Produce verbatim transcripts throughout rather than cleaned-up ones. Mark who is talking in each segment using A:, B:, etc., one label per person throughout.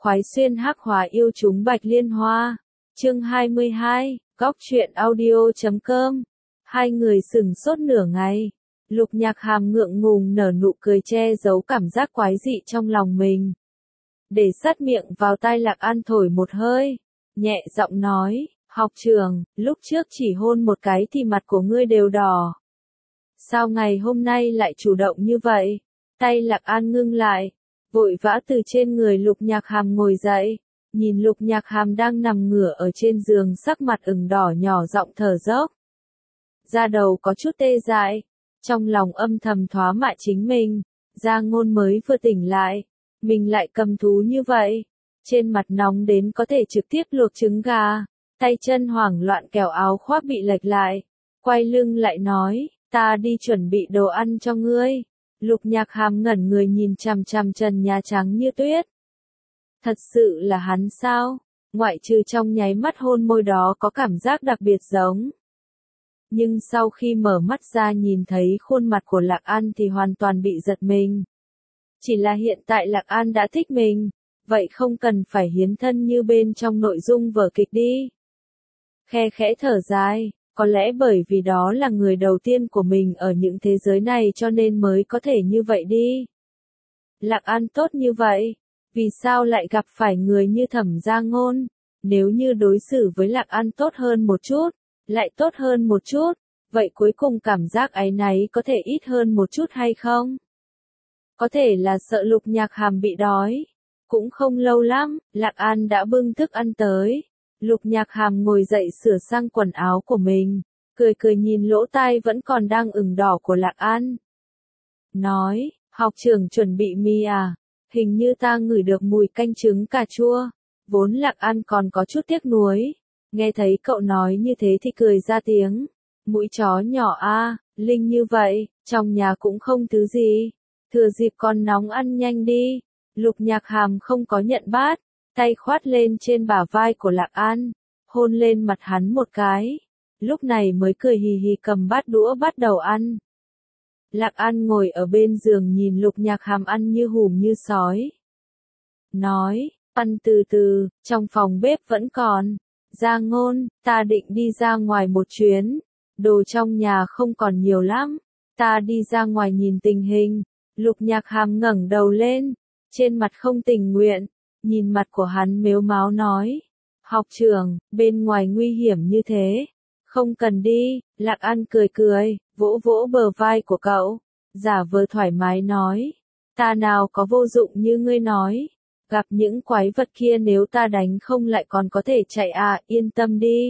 A: khoái xuyên hắc hóa yêu chúng bạch liên hoa. Chương hai mươi hai, góc truyện audio chấm com. Hai người sừng sốt nửa ngày. Lục Nhạc Hàm ngượng ngùng nở nụ cười che giấu cảm giác quái dị trong lòng mình. Để sát miệng vào tai Lạc An thổi một hơi, nhẹ giọng nói, học trưởng, lúc trước chỉ hôn một cái thì mặt của ngươi đều đỏ. Sao ngày hôm nay lại chủ động như vậy? Tay Lạc An ngưng lại, vội vã từ trên người Lục Nhạc Hàm ngồi dậy, nhìn Lục Nhạc Hàm đang nằm ngửa ở trên giường sắc mặt ửng đỏ nhỏ giọng thở dốc. Da đầu có chút tê dại, trong lòng âm thầm thoá mạ chính mình, Gia Ngôn mới vừa tỉnh lại, mình lại cầm thú như vậy, trên mặt nóng đến có thể trực tiếp luộc trứng gà, tay chân hoảng loạn kéo áo khoác bị lệch lại, quay lưng lại nói, ta đi chuẩn bị đồ ăn cho ngươi. Lục Nhạc Hàm ngẩn người nhìn chằm chằm trần nhà trắng như tuyết. Thật sự là hắn sao? Ngoại trừ trong nháy mắt hôn môi đó có cảm giác đặc biệt giống. Nhưng sau khi mở mắt ra nhìn thấy khuôn mặt của Lạc An thì hoàn toàn bị giật mình. Chỉ là hiện tại Lạc An đã thích mình, vậy không cần phải hiến thân như bên trong nội dung vở kịch đi. Khe khẽ thở dài, có lẽ bởi vì đó là người đầu tiên của mình ở những thế giới này cho nên mới có thể như vậy đi. Lạc An tốt như vậy, vì sao lại gặp phải người như Thẩm Gia Ngôn? Nếu như đối xử với Lạc An tốt hơn một chút, lại tốt hơn một chút, vậy cuối cùng cảm giác áy náy có thể ít hơn một chút hay không? Có thể là sợ Lục Nhạc Hàm bị đói. Cũng không lâu lắm, Lạc An đã bưng thức ăn tới. Lục Nhạc Hàm ngồi dậy sửa sang quần áo của mình, cười cười nhìn lỗ tai vẫn còn đang ửng đỏ của Lạc An. Nói, học trưởng chuẩn bị mì à? Hình như ta ngửi được mùi canh trứng cà chua. Vốn Lạc An còn có chút tiếc nuối. Nghe thấy cậu nói như thế thì cười ra tiếng. Mũi chó nhỏ a, linh như vậy, trong nhà cũng không thứ gì. Thừa dịp còn nóng ăn nhanh đi. Lục Nhạc Hàm không có nhận bát, tay khoát lên trên bả vai của Lạc An, hôn lên mặt hắn một cái. Lúc này mới cười hì hì cầm bát đũa bắt đầu ăn. Lạc An ngồi ở bên giường nhìn Lục Nhạc Hàm ăn như hùm như sói. Nói, ăn từ từ, trong phòng bếp vẫn còn. Gia Ngôn, ta định đi ra ngoài một chuyến. Đồ trong nhà không còn nhiều lắm. Ta đi ra ngoài nhìn tình hình. Lục Nhạc Hàm ngẩng đầu lên, trên mặt không tình nguyện, nhìn mặt của hắn mếu máo nói. Học trưởng, bên ngoài nguy hiểm như thế. Không cần đi. Lạc An cười cười, vỗ vỗ bờ vai của cậu, giả vờ thoải mái nói. Ta nào có vô dụng như ngươi nói. Gặp những quái vật kia nếu ta đánh không lại còn có thể chạy à, yên tâm đi.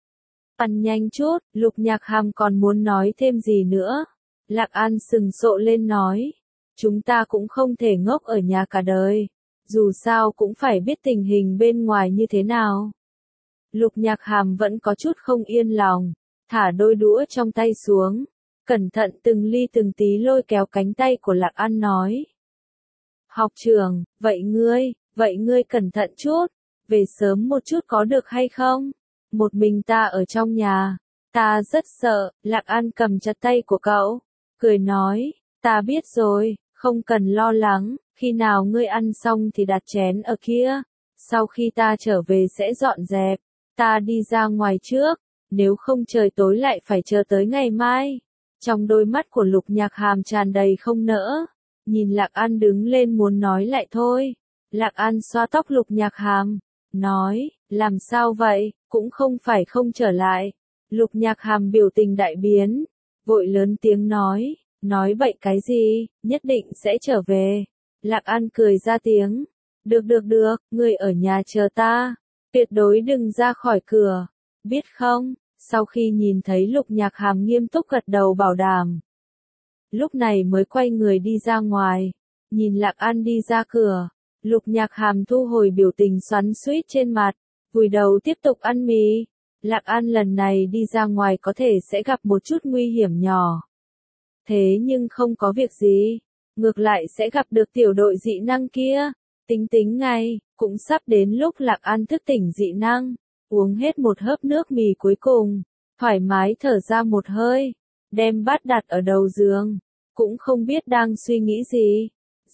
A: Ăn nhanh chút, Lục Nhạc Hàm còn muốn nói thêm gì nữa. Lạc An sừng sộ lên nói. Chúng ta cũng không thể ngốc ở nhà cả đời. Dù sao cũng phải biết tình hình bên ngoài như thế nào. Lục Nhạc Hàm vẫn có chút không yên lòng. Thả đôi đũa trong tay xuống. Cẩn thận từng ly từng tí lôi kéo cánh tay của Lạc An nói. Học trưởng, vậy ngươi, vậy ngươi cẩn thận chút. Về sớm một chút có được hay không? Một mình ta ở trong nhà. Ta rất sợ. Lạc An cầm chặt tay của cậu. Cười nói, ta biết rồi. Không cần lo lắng, khi nào ngươi ăn xong thì đặt chén ở kia. Sau khi ta trở về sẽ dọn dẹp. Ta đi ra ngoài trước, nếu không trời tối lại phải chờ tới ngày mai. Trong đôi mắt của Lục Nhạc Hàm tràn đầy không nỡ. Nhìn Lạc An đứng lên muốn nói lại thôi. Lạc An xoa tóc Lục Nhạc Hàm, nói, làm sao vậy, cũng không phải không trở lại. Lục Nhạc Hàm biểu tình đại biến, vội lớn tiếng nói. Nói bậy cái gì, nhất định sẽ trở về. Lạc An cười ra tiếng. Được được được, ngươi ở nhà chờ ta. Tuyệt đối đừng ra khỏi cửa. Biết không? Sau khi nhìn thấy Lục Nhạc Hàm nghiêm túc gật đầu bảo đảm. Lúc này mới quay người đi ra ngoài. Nhìn Lạc An đi ra cửa. Lục Nhạc Hàm thu hồi biểu tình xoắn xuýt trên mặt. Vùi đầu tiếp tục ăn mì. Lạc An lần này đi ra ngoài có thể sẽ gặp một chút nguy hiểm nhỏ. Thế nhưng không có việc gì, ngược lại sẽ gặp được tiểu đội dị năng kia. Tính tính ngay, cũng sắp đến lúc Lạc An thức tỉnh dị năng, uống hết một hớp nước mì cuối cùng, thoải mái thở ra một hơi, đem bát đặt ở đầu giường, cũng không biết đang suy nghĩ gì.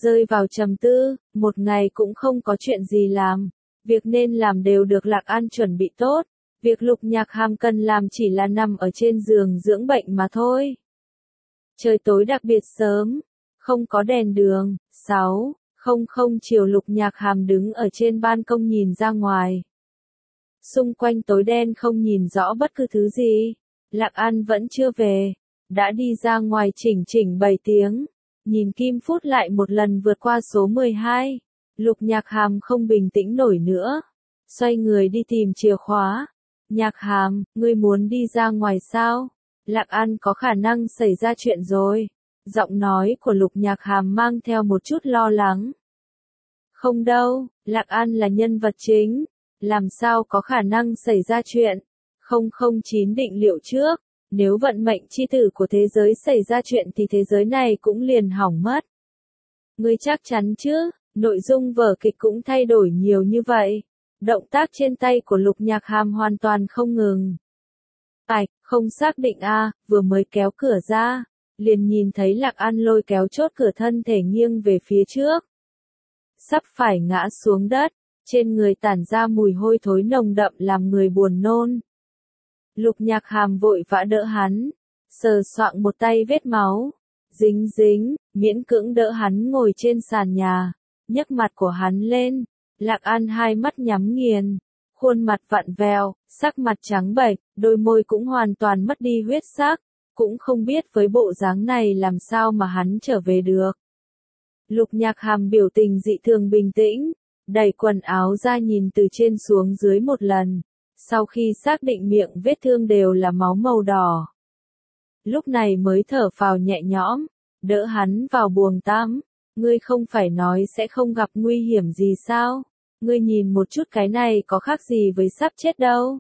A: Rơi vào trầm tư, một ngày cũng không có chuyện gì làm. Việc nên làm đều được Lạc An chuẩn bị tốt. Việc Lục Nhạc Hàm cần làm chỉ là nằm ở trên giường dưỡng bệnh mà thôi. Trời tối đặc biệt sớm, không có đèn đường. sáu, không không chiều Lục Nhạc Hàm đứng ở trên ban công nhìn ra ngoài. Xung quanh tối đen không nhìn rõ bất cứ thứ gì. Lạc An vẫn chưa về, đã đi ra ngoài chỉnh chỉnh bảy tiếng. Nhìn kim phút lại một lần vượt qua số mười hai. Lục Nhạc Hàm không bình tĩnh nổi nữa. Xoay người đi tìm chìa khóa. Nhạc Hàm, ngươi muốn đi ra ngoài sao? Lạc An có khả năng xảy ra chuyện rồi. Giọng nói của Lục Nhạc Hàm mang theo một chút lo lắng. Không đâu, Lạc An là nhân vật chính. Làm sao có khả năng xảy ra chuyện? không không chín định liệu trước. Nếu vận mệnh chi tử của thế giới xảy ra chuyện thì thế giới này cũng liền hỏng mất. Ngươi chắc chắn chứ? Nội dung vở kịch cũng thay đổi nhiều như vậy. Động tác trên tay của Lục Nhạc Hàm hoàn toàn không ngừng. Ai, không xác định a, à, vừa mới kéo cửa ra, liền nhìn thấy Lạc An lôi kéo chốt cửa thân thể nghiêng về phía trước. Sắp phải ngã xuống đất, trên người tản ra mùi hôi thối nồng đậm làm người buồn nôn. Lục Nhạc Hàm vội vã đỡ hắn, sờ soạng một tay vết máu, dính dính, miễn cưỡng đỡ hắn ngồi trên sàn nhà, nhấc mặt của hắn lên. Lạc An hai mắt nhắm nghiền, khuôn mặt vặn vẹo, sắc mặt trắng bệch, đôi môi cũng hoàn toàn mất đi huyết sắc, cũng không biết với bộ dáng này làm sao mà hắn trở về được. Lục Nhạc Hàm biểu tình dị thường bình tĩnh, đẩy quần áo ra nhìn từ trên xuống dưới một lần, sau khi xác định miệng vết thương đều là máu màu đỏ. Lúc này mới thở phào nhẹ nhõm, đỡ hắn vào buồng tắm. Ngươi không phải nói sẽ không gặp nguy hiểm gì sao? Ngươi nhìn một chút cái này có khác gì với sắp chết đâu.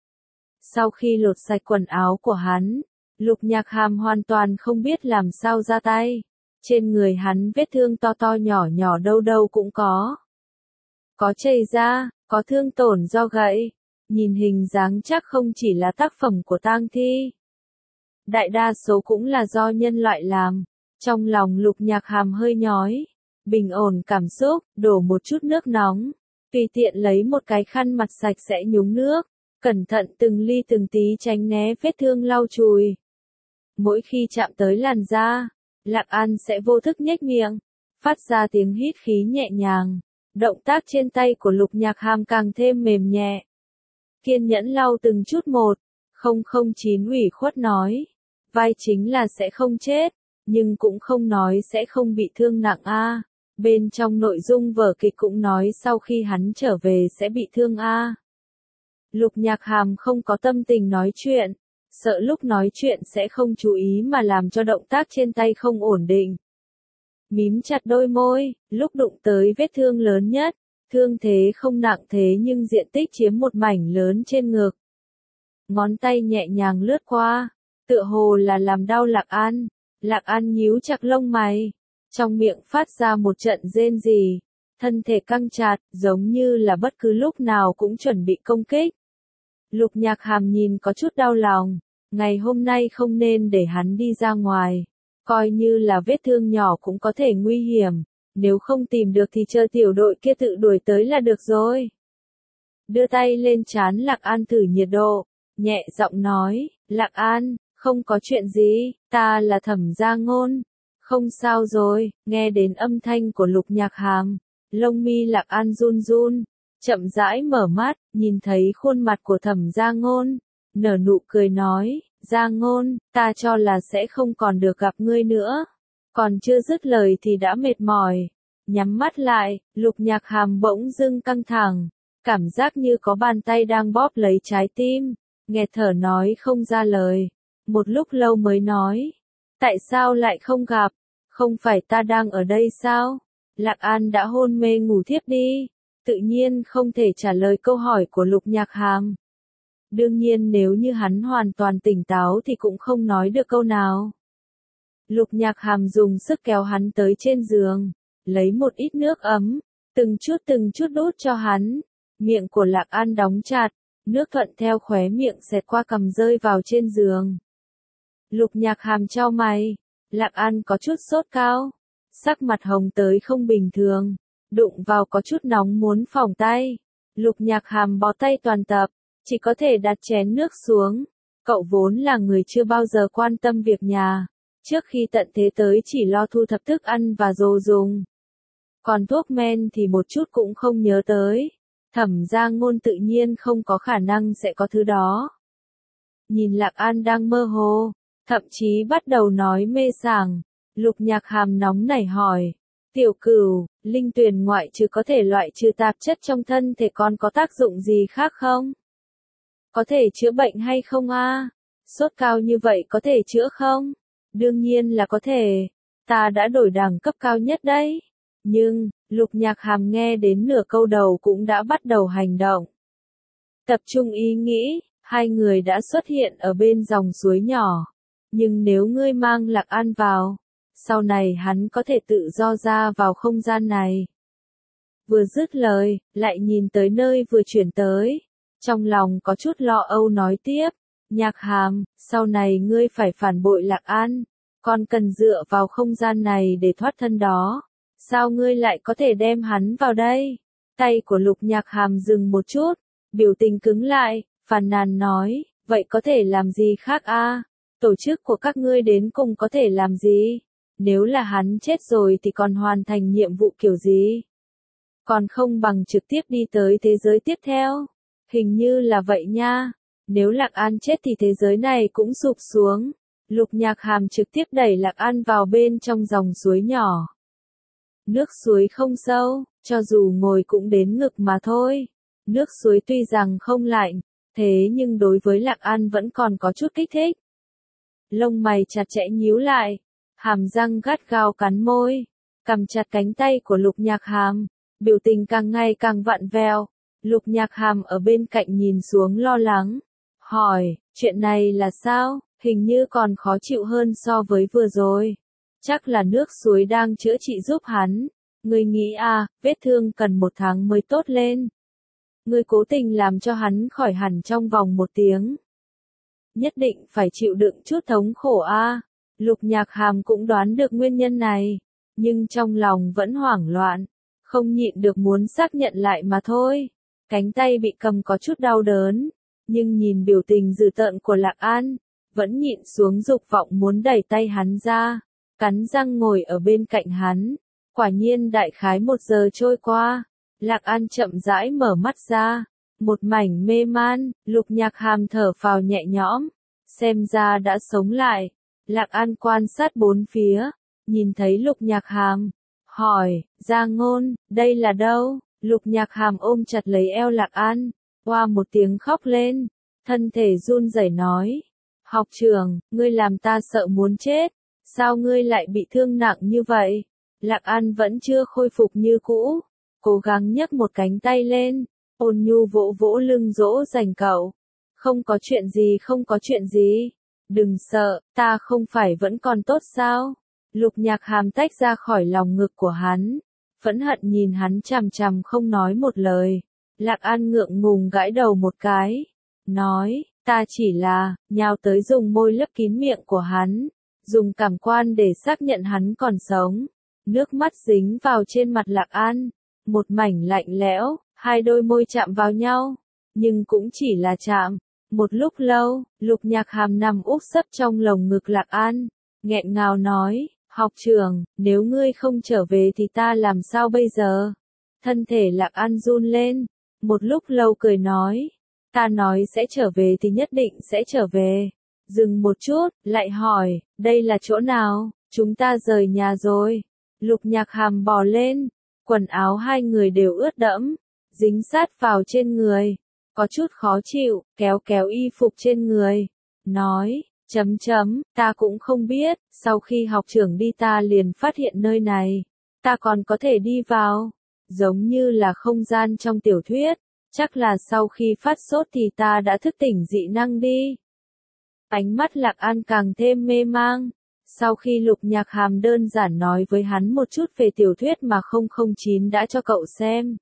A: Sau khi lột sạch quần áo của hắn, Lục Nhạc Hàm hoàn toàn không biết làm sao ra tay. Trên người hắn vết thương to to nhỏ nhỏ đâu đâu cũng có. Có chảy ra, có thương tổn do gãy. Nhìn hình dáng chắc không chỉ là tác phẩm của tang thi. Đại đa số cũng là do nhân loại làm. Trong lòng Lục Nhạc Hàm hơi nhói. Bình ổn cảm xúc, đổ một chút nước nóng. Tùy tiện lấy một cái khăn mặt sạch sẽ nhúng nước. Cẩn thận từng ly từng tí tránh né vết thương lau chùi. Mỗi khi chạm tới làn da, Lạc An sẽ vô thức nhếch miệng, phát ra tiếng hít khí nhẹ nhàng. Động tác trên tay của Lục Nhạc Hàm càng thêm mềm nhẹ. Kiên nhẫn lau từng chút một. không không chín ủy khuất nói. Vai chính là sẽ không chết, nhưng cũng không nói sẽ không bị thương nặng a. À. Bên trong nội dung vở kịch cũng nói sau khi hắn trở về sẽ bị thương a. À. Lục Nhạc Hàm không có tâm tình nói chuyện, sợ lúc nói chuyện sẽ không chú ý mà làm cho động tác trên tay không ổn định. Mím chặt đôi môi, lúc đụng tới vết thương lớn nhất, thương thế không nặng thế nhưng diện tích chiếm một mảnh lớn trên ngực. Ngón tay nhẹ nhàng lướt qua, tựa hồ là làm đau Lạc An. Lạc An nhíu chặt lông mày, trong miệng phát ra một trận rên rỉ, thân thể căng chặt, giống như là bất cứ lúc nào cũng chuẩn bị công kích. Lục Nhạc Hàm nhìn có chút đau lòng, ngày hôm nay không nên để hắn đi ra ngoài, coi như là vết thương nhỏ cũng có thể nguy hiểm, nếu không tìm được thì chờ tiểu đội kia tự đuổi tới là được rồi. Đưa tay lên trán Lạc An thử nhiệt độ, nhẹ giọng nói, Lạc An, không có chuyện gì, ta là Thẩm Gia Ngôn. Không sao rồi, nghe đến âm thanh của Lục Nhạc Hàm, lông mi Lạc An run run, chậm rãi mở mắt, nhìn thấy khuôn mặt của Thẩm Gia Ngôn, nở nụ cười nói, Gia Ngôn, ta cho là sẽ không còn được gặp ngươi nữa. Còn chưa dứt lời thì đã mệt mỏi, nhắm mắt lại, Lục Nhạc Hàm bỗng dưng căng thẳng, cảm giác như có bàn tay đang bóp lấy trái tim, nghẹt thở nói không ra lời. Một lúc lâu mới nói, tại sao lại không gặp, không phải ta đang ở đây sao? Lạc An đã hôn mê ngủ thiếp đi, tự nhiên không thể trả lời câu hỏi của Lục Nhạc Hàm. Đương nhiên nếu như hắn hoàn toàn tỉnh táo thì cũng không nói được câu nào. Lục Nhạc Hàm dùng sức kéo hắn tới trên giường, lấy một ít nước ấm, từng chút từng chút đút cho hắn. Miệng của Lạc An đóng chặt, nước thuận theo khóe miệng xẹt qua cằm rơi vào trên giường. Lục Nhạc Hàm chau mày, Lạc An có chút sốt cao. sắc mặt hồng tới không bình thường, đụng vào có chút nóng muốn phỏng tay. Lục Nhạc Hàm bó tay toàn tập, chỉ có thể đặt chén nước xuống. Cậu vốn là người chưa bao giờ quan tâm việc nhà, trước khi tận thế tới chỉ lo thu thập thức ăn và đồ dùng. Còn thuốc men thì một chút cũng không nhớ tới. Thẩm Giang Ngôn tự nhiên không có khả năng sẽ có thứ đó. Nhìn Lạc An đang mơ hồ, thậm chí bắt đầu nói mê sảng, Lục Nhạc Hàm nóng nảy hỏi, tiểu cửu, linh tuyền ngoại trừ có thể loại trừ tạp chất trong thân thể còn có tác dụng gì khác không? Có thể chữa bệnh hay không a? Sốt cao như vậy có thể chữa không? Đương nhiên là có thể, ta đã đổi đẳng cấp cao nhất đấy. Nhưng, Lục Nhạc Hàm nghe đến nửa câu đầu cũng đã bắt đầu hành động. Tập trung ý nghĩ, hai người đã xuất hiện ở bên dòng suối nhỏ. Nhưng nếu ngươi mang Lạc An vào, sau này hắn có thể tự do ra vào không gian này. Vừa dứt lời, lại nhìn tới nơi vừa chuyển tới. Trong lòng có chút lo âu nói tiếp, Nhạc Hàm, sau này ngươi phải phản bội Lạc An, còn cần dựa vào không gian này để thoát thân đó. Sao ngươi lại có thể đem hắn vào đây? Tay của Lục Nhạc Hàm dừng một chút, biểu tình cứng lại, phàn nàn nói, vậy có thể làm gì khác a? Tổ chức của các ngươi đến cùng có thể làm gì? Nếu là hắn chết rồi thì còn hoàn thành nhiệm vụ kiểu gì? Còn không bằng trực tiếp đi tới thế giới tiếp theo. Hình như là vậy nha. Nếu Lạc An chết thì thế giới này cũng sụp xuống. Lục Nhạc Hàm trực tiếp đẩy Lạc An vào bên trong dòng suối nhỏ. Nước suối không sâu, cho dù ngồi cũng đến ngực mà thôi. Nước suối tuy rằng không lạnh, thế nhưng đối với Lạc An vẫn còn có chút kích thích. Lông mày chặt chẽ nhíu lại, hàm răng gắt gao cắn môi, cầm chặt cánh tay của Lục Nhạc Hàm, biểu tình càng ngày càng vặn vẹo. Lục Nhạc Hàm ở bên cạnh nhìn xuống lo lắng, hỏi, chuyện này là sao, hình như còn khó chịu hơn so với vừa rồi. Chắc là nước suối đang chữa trị giúp hắn. Ngươi nghĩ à, vết thương cần một tháng mới tốt lên. Ngươi cố tình làm cho hắn khỏi hẳn trong vòng một tiếng. Nhất định phải chịu đựng chút thống khổ a. À. Lục Nhạc Hàm cũng đoán được nguyên nhân này, nhưng trong lòng vẫn hoảng loạn, không nhịn được muốn xác nhận lại mà thôi. Cánh tay bị cầm có chút đau đớn, nhưng nhìn biểu tình dữ tợn của Lạc An, vẫn nhịn xuống dục vọng muốn đẩy tay hắn ra, cắn răng ngồi ở bên cạnh hắn. Quả nhiên đại khái một giờ trôi qua, Lạc An chậm rãi mở mắt ra, một mảnh mê man, Lục Nhạc Hàm thở phào nhẹ nhõm, xem ra đã sống lại. Lạc An quan sát bốn phía, nhìn thấy Lục Nhạc Hàm, hỏi, Giang Ngôn, đây là đâu? Lục Nhạc Hàm ôm chặt lấy eo Lạc An, oa một tiếng khóc lên, thân thể run rẩy nói, học trưởng, ngươi làm ta sợ muốn chết, sao ngươi lại bị thương nặng như vậy? Lạc An vẫn chưa khôi phục như cũ, cố gắng nhấc một cánh tay lên, ôn nhu vỗ vỗ lưng dỗ dành cậu. Không có chuyện gì không có chuyện gì, đừng sợ, ta không phải vẫn còn tốt sao? Lục Nhạc Hàm tách ra khỏi lòng ngực của hắn, phẫn hận nhìn hắn chằm chằm không nói một lời. Lạc An ngượng ngùng gãi đầu một cái, nói, ta chỉ là, nhào tới dùng môi lấp kín miệng của hắn, dùng cảm quan để xác nhận hắn còn sống. Nước mắt dính vào trên mặt Lạc An, một mảnh lạnh lẽo, hai đôi môi chạm vào nhau, nhưng cũng chỉ là chạm. Một lúc lâu, Lục Nhạc Hàm nằm úp sấp trong lồng ngực Lạc An, nghẹn ngào nói, học trưởng, nếu ngươi không trở về thì ta làm sao bây giờ? Thân thể Lạc An run lên, một lúc lâu cười nói, ta nói sẽ trở về thì nhất định sẽ trở về. Dừng một chút, lại hỏi, đây là chỗ nào? Chúng ta rời nhà rồi. Lục Nhạc Hàm bò lên, quần áo hai người đều ướt đẫm, dính sát vào trên người, có chút khó chịu, kéo kéo y phục trên người, nói, chấm chấm, ta cũng không biết, sau khi học trưởng đi ta liền phát hiện nơi này, ta còn có thể đi vào, giống như là không gian trong tiểu thuyết, chắc là sau khi phát sốt thì ta đã thức tỉnh dị năng đi. Ánh mắt Lạc An càng thêm mê mang. Sau khi Lục Nhạc Hàm đơn giản nói với hắn một chút về tiểu thuyết mà không không chín đã cho cậu xem.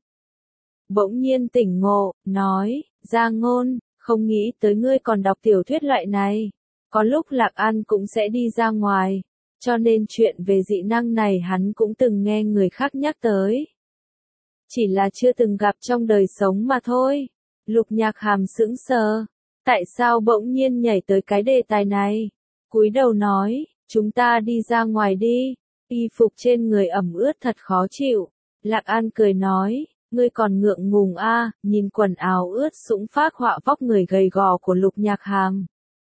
A: Bỗng nhiên tỉnh ngộ, nói, Giang Ngôn, không nghĩ tới ngươi còn đọc tiểu thuyết loại này. Có lúc Lạc An cũng sẽ đi ra ngoài, cho nên chuyện về dị năng này hắn cũng từng nghe người khác nhắc tới. Chỉ là chưa từng gặp trong đời sống mà thôi. Lục Nhạc Hàm sững sờ. Tại sao bỗng nhiên nhảy tới cái đề tài này? Cúi đầu nói, chúng ta đi ra ngoài đi. Y phục trên người ẩm ướt thật khó chịu. Lạc An cười nói, ngươi còn ngượng ngùng a, à, nhìn quần áo ướt sũng phác họa vóc người gầy gò của Lục Nhạc Hàm.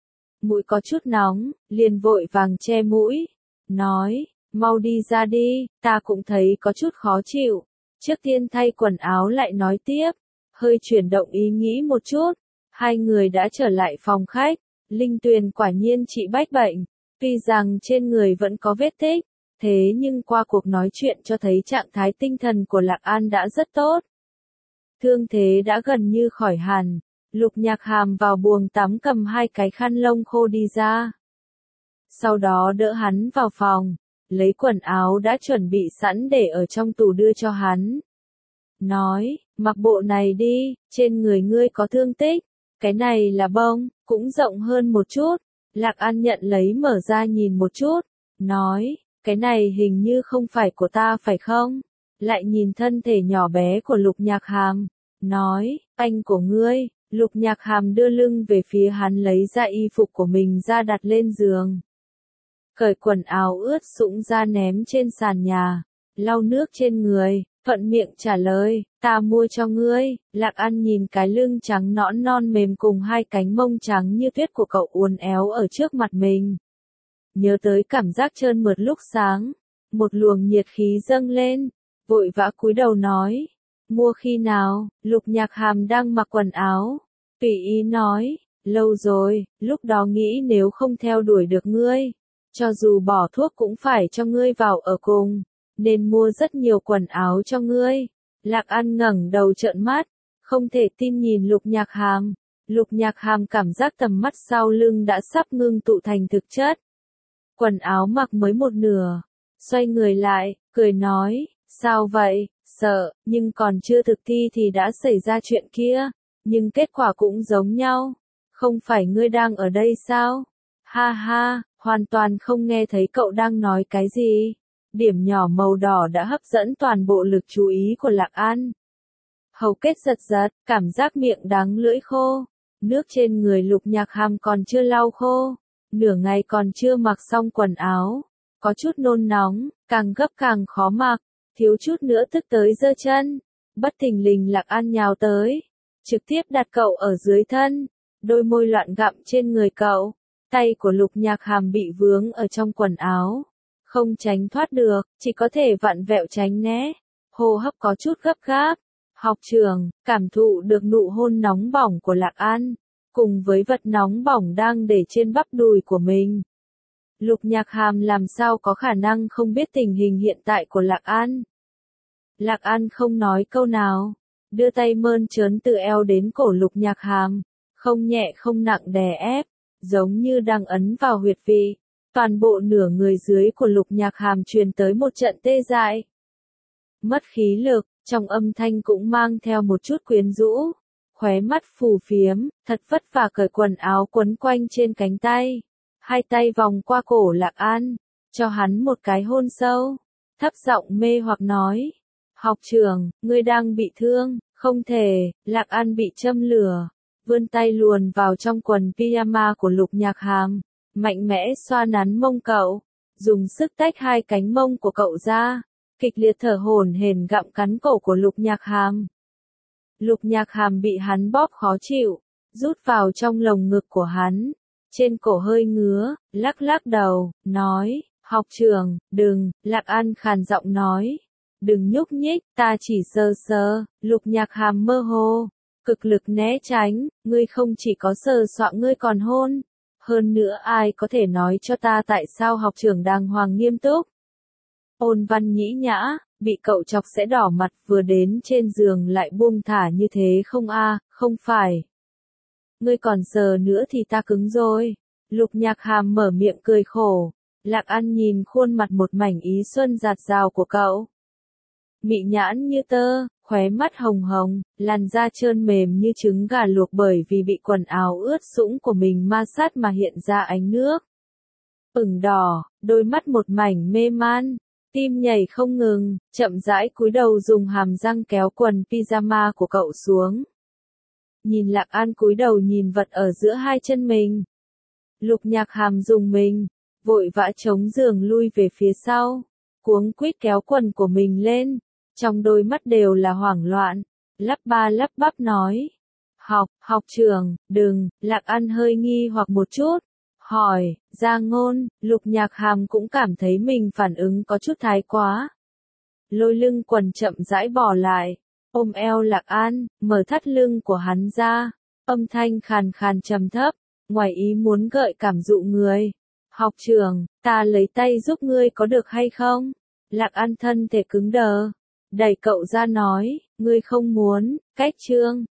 A: Mũi có chút nóng, liền vội vàng che mũi. Nói, mau đi ra đi, ta cũng thấy có chút khó chịu. Trước tiên thay quần áo lại nói tiếp. Hơi chuyển động ý nghĩ một chút. Hai người đã trở lại phòng khách. Linh Tuyền quả nhiên trị bách bệnh. Tuy rằng trên người vẫn có vết tích. Thế nhưng qua cuộc nói chuyện cho thấy trạng thái tinh thần của Lạc An đã rất tốt. Thương thế đã gần như khỏi hẳn. Lục Nhạc Hàm vào buồng tắm cầm hai cái khăn lông khô đi ra. Sau đó đỡ hắn vào phòng. Lấy quần áo đã chuẩn bị sẵn để ở trong tủ đưa cho hắn. Nói, mặc bộ này đi, trên người ngươi có thương tích. Cái này là bông, cũng rộng hơn một chút. Lạc An nhận lấy mở ra nhìn một chút. Nói, cái này hình như không phải của ta phải không? Lại nhìn thân thể nhỏ bé của Lục Nhạc Hàm. Nói, anh của ngươi. Lục Nhạc Hàm đưa lưng về phía hắn lấy ra y phục của mình ra đặt lên giường. Cởi quần áo ướt sũng ra ném trên sàn nhà. Lau nước trên người, thuận miệng trả lời, ta mua cho ngươi. Lạc An nhìn cái lưng trắng nõn non mềm cùng hai cánh mông trắng như tuyết của cậu uốn éo ở trước mặt mình. Nhớ tới cảm giác trơn mượt lúc sáng. Một luồng nhiệt khí dâng lên. Vội vã cúi đầu nói. Mua khi nào? Lục Nhạc Hàm đang mặc quần áo. Tùy ý nói. Lâu rồi, lúc đó nghĩ nếu không theo đuổi được ngươi. Cho dù bỏ thuốc cũng phải cho ngươi vào ở cùng. Nên mua rất nhiều quần áo cho ngươi. Lạc An ngẩng đầu trợn mắt. Không thể tin nhìn Lục Nhạc Hàm. Lục Nhạc Hàm cảm giác tầm mắt sau lưng đã sắp ngưng tụ thành thực chất. Quần áo mặc mới một nửa. Xoay người lại, cười nói. Sao vậy? Sợ, nhưng còn chưa thực thi thì đã xảy ra chuyện kia. Nhưng kết quả cũng giống nhau. Không phải ngươi đang ở đây sao? Ha ha, hoàn toàn không nghe thấy cậu đang nói cái gì. Điểm nhỏ màu đỏ đã hấp dẫn toàn bộ lực chú ý của Lạc An. Hầu kết giật giật, cảm giác miệng đắng lưỡi khô. Nước trên người Lục Nhạc Hàm còn chưa lau khô. Nửa ngày còn chưa mặc xong quần áo. Có chút nôn nóng, càng gấp càng khó mặc. Thiếu chút nữa tức tới giơ chân. Bất thình lình Lạc An nhào tới. Trực tiếp đặt cậu ở dưới thân. Đôi môi loạn gặm trên người cậu. Tay của Lục Nhạc Hàm bị vướng ở trong quần áo. Không tránh thoát được, chỉ có thể vặn vẹo tránh né. Hô hấp có chút gấp gáp. Học trường, cảm thụ được nụ hôn nóng bỏng của Lạc An. Cùng với vật nóng bỏng đang để trên bắp đùi của mình. Lục Nhạc Hàm làm sao có khả năng không biết tình hình hiện tại của Lạc An. Lạc An không nói câu nào. Đưa tay mơn trớn từ eo đến cổ Lục Nhạc Hàm. Không nhẹ không nặng đè ép. Giống như đang ấn vào huyệt vị. Toàn bộ nửa người dưới của Lục Nhạc Hàm truyền tới một trận tê dại. Mất khí lực, trong âm thanh cũng mang theo một chút quyến rũ. Khóe mắt phù phiếm, thật vất vả cởi quần áo quấn quanh trên cánh tay. Hai tay vòng qua cổ Lạc An, cho hắn một cái hôn sâu. Thấp giọng mê hoặc nói. Học trưởng, ngươi đang bị thương, không thể. Lạc An bị châm lửa. Vươn tay luồn vào trong quần pyjama của Lục Nhạc Hàm. Mạnh mẽ xoa nắn mông cậu. Dùng sức tách hai cánh mông của cậu ra. Kịch liệt thở hổn hển gặm cắn cổ của Lục Nhạc Hàm. Lục Nhạc Hàm bị hắn bóp khó chịu. Rút vào trong lồng ngực của hắn. Trên cổ hơi ngứa, lắc lắc đầu, nói. Học trưởng, đừng, Lạc An khàn giọng nói. Đừng nhúc nhích, ta chỉ sờ sờ. Lục Nhạc Hàm mơ hồ. Cực lực né tránh, ngươi không chỉ có sờ soạng ngươi còn hôn. Hơn nữa ai có thể nói cho ta tại sao học trưởng đàng hoàng nghiêm túc. Ôn Văn nhĩ nhã, bị cậu chọc sẽ đỏ mặt vừa đến trên giường lại buông thả như thế không a, không phải. Ngươi còn sờ nữa thì ta cứng rồi. Lục Nhạc Hàm mở miệng cười khổ. Lạc An nhìn khuôn mặt một mảnh ý xuân dạt dào của cậu. Mị nhãn như tơ, khóe mắt hồng hồng, làn da trơn mềm như trứng gà luộc bởi vì bị quần áo ướt sũng của mình ma sát mà hiện ra ánh nước. ửng đỏ, đôi mắt một mảnh mê man, tim nhảy không ngừng, chậm rãi cúi đầu dùng hàm răng kéo quần pyjama của cậu xuống. Nhìn Lạc An cúi đầu nhìn vật ở giữa hai chân mình. Lục Nhạc Hàm dùng mình, vội vã chống giường lui về phía sau, cuống quýt kéo quần của mình lên, trong đôi mắt đều là hoảng loạn, lắp ba lắp bắp nói. Học, học trưởng, đừng, Lạc An hơi nghi hoặc một chút, hỏi, Gia Ngôn, Lục Nhạc Hàm cũng cảm thấy mình phản ứng có chút thái quá. Lôi lưng quần chậm rãi bỏ lại, ôm eo Lạc An, mở thắt lưng của hắn ra, âm thanh khàn khàn trầm thấp, ngoài ý muốn gợi cảm dụ người. Học trưởng, ta lấy tay giúp ngươi có được hay không? Lạc An thân thể cứng đờ, đẩy cậu ra nói, ngươi không muốn, cách trương,